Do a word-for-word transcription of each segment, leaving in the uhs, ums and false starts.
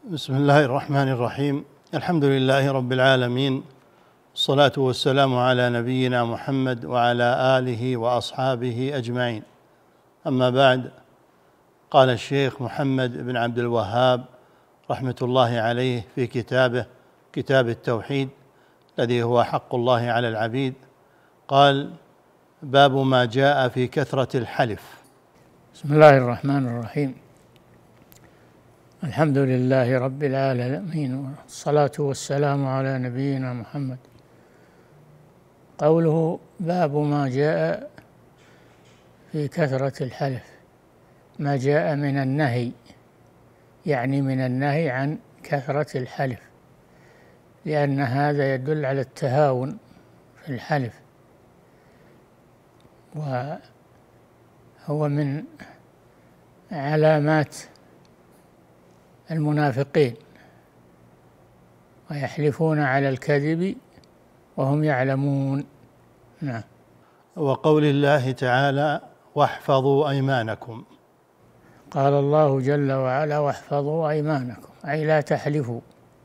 بسم الله الرحمن الرحيم. الحمد لله رب العالمين، الصلاة والسلام على نبينا محمد وعلى آله وأصحابه أجمعين. أما بعد، قال الشيخ محمد بن عبد الوهاب رحمة الله عليه في كتابه كتاب التوحيد الذي هو حق الله على العبيد، قال: باب ما جاء في كثرة الحلف. بسم الله الرحمن الرحيم. الحمد لله رب العالمين، والصلاة والسلام على نبينا محمد. قوله باب ما جاء في كثرة الحلف، ما جاء من النهي، يعني من النهي عن كثرة الحلف، لأن هذا يدل على التهاون في الحلف، وهو من علامات المنافقين، ويحلفون على الكذب وهم يعلمون. نعم. وقول الله تعالى: واحفظوا أيمانكم. قال الله جل وعلا: واحفظوا أيمانكم، أي لا تحلفوا،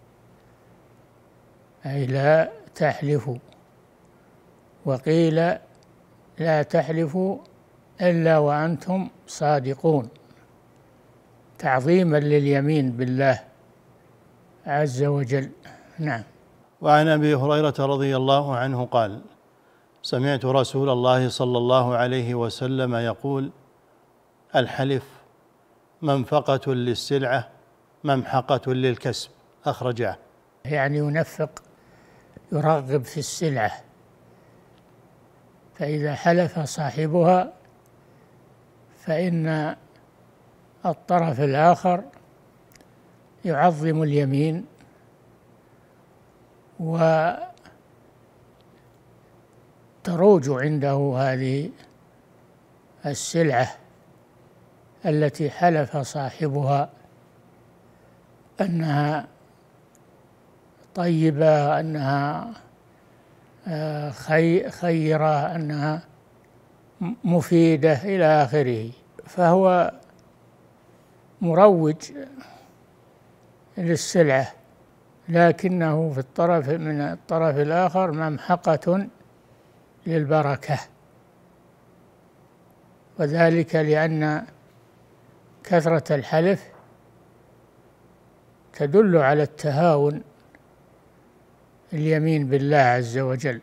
أي لا تحلفوا. وقيل: لا تحلفوا إلا وأنتم صادقون، تعظيما لليمين بالله عز وجل. نعم. وعن أبي هريرة رضي الله عنه قال: سمعت رسول الله صلى الله عليه وسلم يقول: الحلف منفقة للسلعة ممحقة للكسب. أخرجه. يعني ينفق، يرغب في السلعة، فإذا حلف صاحبها فإن الطرف الآخر يعظم اليمين وتروج عنده هذه السلعة التي حلف صاحبها أنها طيبة، أنها خيرة، أنها مفيدة إلى آخره، فهو مروج للسلعة، لكنه في الطرف من الطرف الآخر ممحقة للبركة، وذلك لأن كثرة الحلف تدل على التهاون اليمين بالله عز وجل،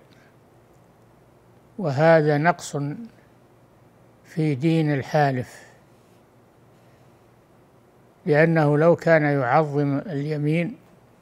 وهذا نقص في دين الحالف، لأنه لو كان يعظم اليمين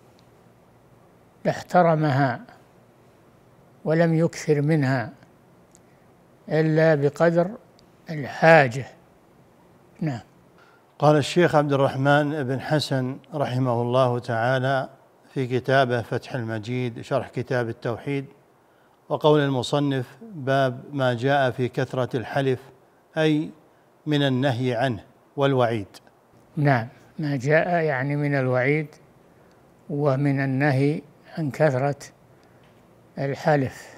لاحترمها ولم يكثر منها إلا بقدر الحاجة. نعم. قال الشيخ عبد الرحمن بن حسن رحمه الله تعالى في كتابه فتح المجيد شرح كتاب التوحيد: وقول المصنف: باب ما جاء في كثرة الحلف، أي من النهي عنه والوعيد. نعم، ما جاء يعني من الوعيد ومن النهي عن كثرة الحلف،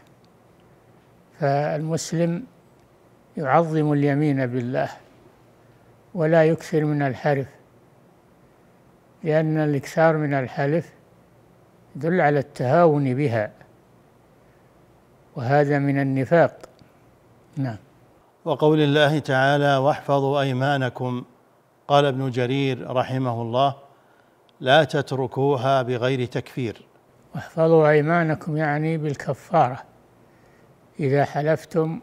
فالمسلم يعظم اليمين بالله ولا يكثر من الحلف، لأن الإكثار من الحلف يدل على التهاون بها، وهذا من النفاق. نعم. وقول الله تعالى: واحفظوا أيمانكم، قال ابن جرير رحمه الله: لا تتركوها بغير تكفير. واحفظوا أيمانكم يعني بالكفارة، إذا حلفتم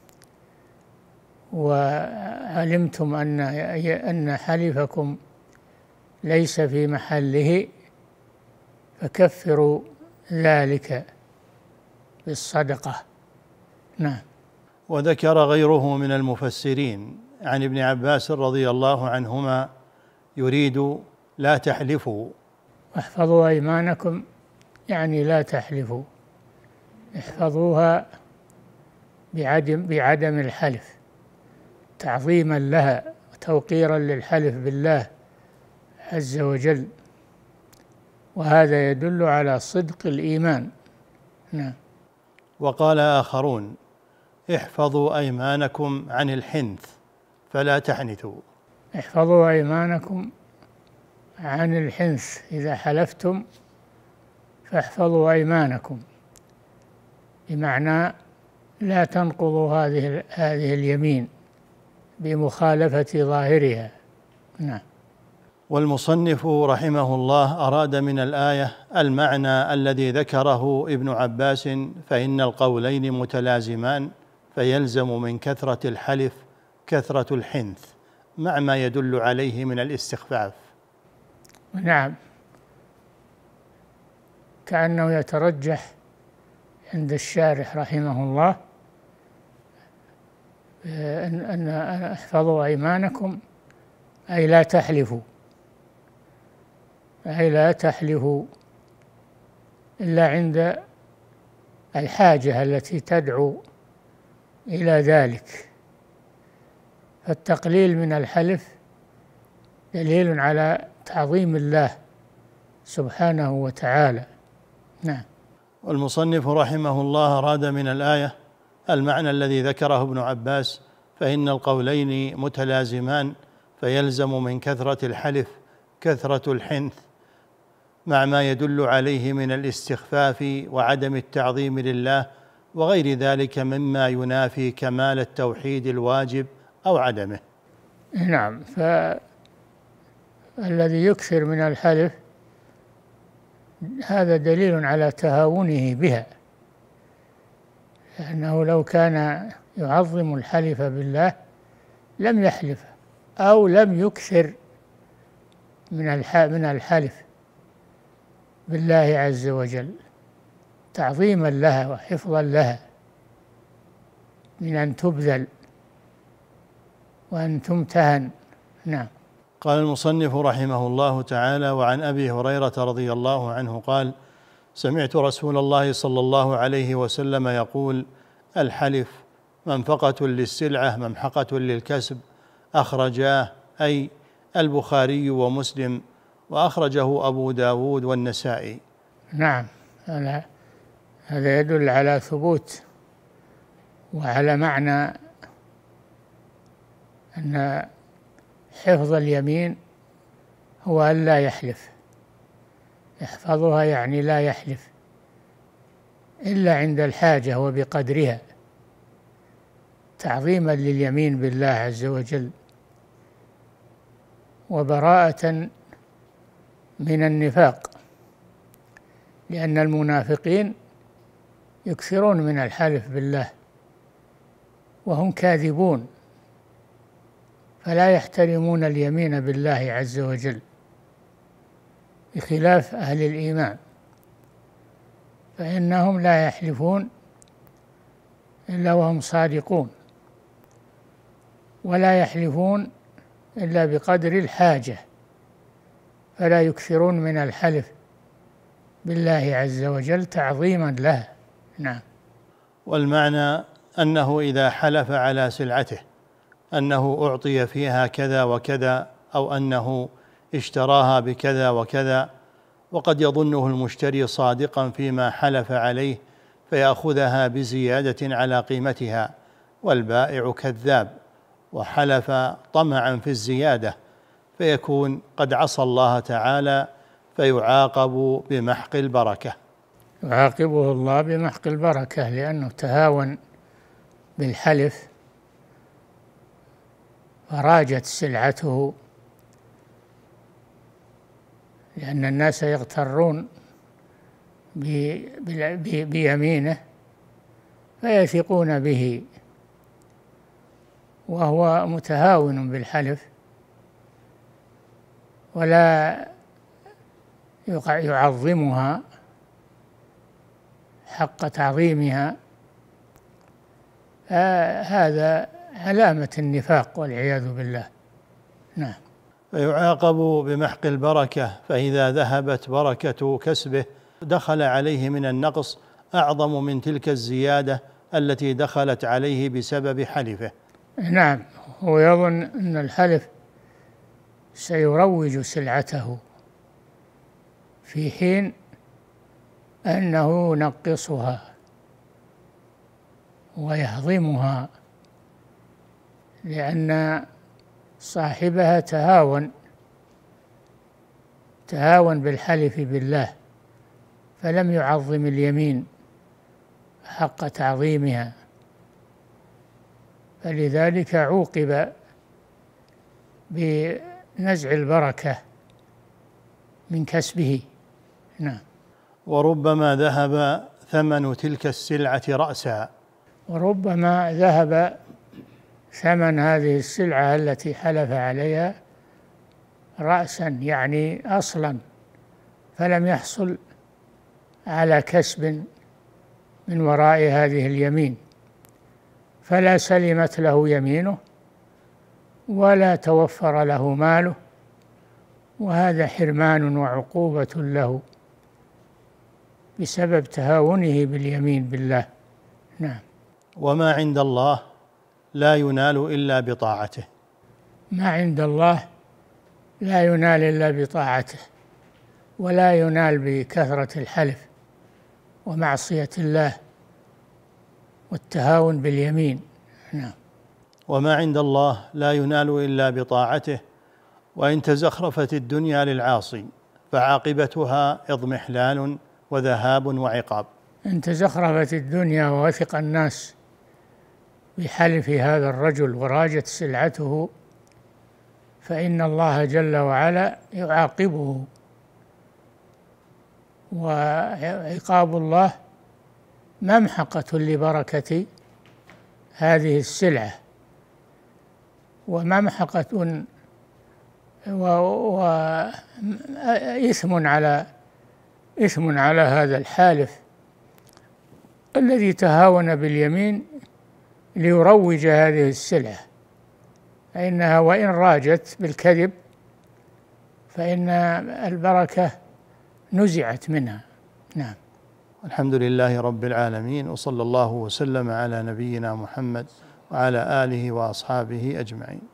وعلمتم أن أن حلفكم ليس في محله فكفروا ذلك بالصدقة. نعم. وذكر غيره من المفسرين عن ابن عباس رضي الله عنهما يريد لا تحلفوا. واحفظوا أيمانكم يعني لا تحلفوا، احفظوها بعدم بعدم الحلف، تعظيما لها وتوقيرا للحلف بالله عز وجل، وهذا يدل على صدق الإيمان. نعم. وقال آخرون: احفظوا أيمانكم عن الحنث فلا تحنثوا. احفظوا أيمانكم عن الحنث: إذا حلفتم فاحفظوا أيمانكم، بمعنى لا تنقضوا هذه هذه اليمين بمخالفة ظاهرها. نعم. والمصنف رحمه الله أراد من الآية المعنى الذي ذكره ابن عباس: فإن القولين متلازمان فيلزم من كثرة الحلف كثرة الحنث، مع ما يدل عليه من الاستخفاف. نعم، كأنه يترجح عند الشارح رحمه الله أن أن احفظوا أيمانكم، أي لا تحلفوا، أي لا تحلفوا إلا عند الحاجة التي تدعو إلى ذلك. فالتقليل من الحلف دليل على تعظيم الله سبحانه وتعالى. نعم. والمصنف رحمه الله أراد من الآية المعنى الذي ذكره ابن عباس: فإن القولين متلازمان فيلزم من كثرة الحلف كثرة الحنث، مع ما يدل عليه من الاستخفاف وعدم التعظيم لله وغير ذلك مما ينافي كمال التوحيد الواجب أو عدمه. نعم، فالذي يكثر من الحلف هذا دليل على تهاونه بها، لأنه لو كان يعظم الحلف بالله لم يحلف أو لم يكثر من من الحلف بالله عز وجل تعظيما لها وحفظا لها من أن تبذل وأن تمتهن. نعم. قال المصنف رحمه الله تعالى: وعن أبي هريرة رضي الله عنه قال: سمعت رسول الله صلى الله عليه وسلم يقول: الحلف منفقة للسلعة ممحقة للكسب، أخرجاه أي البخاري ومسلم، وأخرجه أبو داود والنسائي. نعم، هذا يدل على ثبوت وعلى معنى أن حفظ اليمين هو أن لا يحلف، يحفظها يعني لا يحلف إلا عند الحاجة وبقدرها، تعظيما لليمين بالله عز وجل وبراءة من النفاق، لأن المنافقين يكثرون من الحلف بالله وهم كاذبون، فلا يحترمون اليمين بالله عز وجل، بخلاف أهل الإيمان فإنهم لا يحلفون إلا وهم صادقون، ولا يحلفون إلا بقدر الحاجة، فلا يكثرون من الحلف بالله عز وجل تعظيما له. نعم. والمعنى أنه إذا حلف على سلعته أنه أعطي فيها كذا وكذا، أو أنه اشتراها بكذا وكذا، وقد يظنه المشتري صادقا فيما حلف عليه فيأخذها بزيادة على قيمتها، والبائع كذاب وحلف طمعا في الزيادة، فيكون قد عصى الله تعالى فيعاقب بمحق البركة. يعاقبه الله بمحق البركة لأنه تهاون بالحلف فراجت سلعته، لأن الناس يغترون بيمينه فيثقون به وهو متهاون بالحلف ولا يعظمها حق تعظيمها، هذا علامة النفاق والعياذ بالله. نعم. فيعاقب بمحق البركة، فإذا ذهبت بركة كسبه دخل عليه من النقص أعظم من تلك الزيادة التي دخلت عليه بسبب حلفه. نعم، هو يظن أن الحلف سيروج سلعته في حين أنه ينقصها ويهضمها، لأن صاحبها تهاون تهاون بالحلف بالله فلم يعظم اليمين حق تعظيمها، فلذلك عوقب بنزع البركة من كسبه. نعم. وربما ذهب ثمن تلك السلعة رأسا. وربما ذهب ثمن هذه السلعة التي حلف عليها رأسا، يعني أصلا، فلم يحصل على كسب من وراء هذه اليمين، فلا سلمت له يمينه ولا توفر له ماله، وهذا حرمان وعقوبة له بسبب تهاونه باليمين بالله. نعم. وما عند الله لا ينال إلا بطاعته. ما عند الله لا ينال إلا بطاعته، ولا ينال بكثرة الحلف ومعصية الله والتهاون باليمين. نعم. وما عند الله لا ينال إلا بطاعته، وإن تزخرفت الدنيا للعاصي فعاقبتها اضمحلال وذهاب وعقاب. إن تزخرفت الدنيا ووثق الناس بحلف هذا الرجل وراجت سلعته فإن الله جل وعلا يعاقبه، وعقاب الله ممحقة لبركة هذه السلعة، وممحقة وإثم على إثم على هذا الحالف الذي تهاون باليمين ليروج هذه السلعة، فإنها وإن راجت بالكذب فإن البركة نزعت منها. نعم. الحمد لله رب العالمين، وصلى الله وسلم على نبينا محمد وعلى آله وأصحابه أجمعين.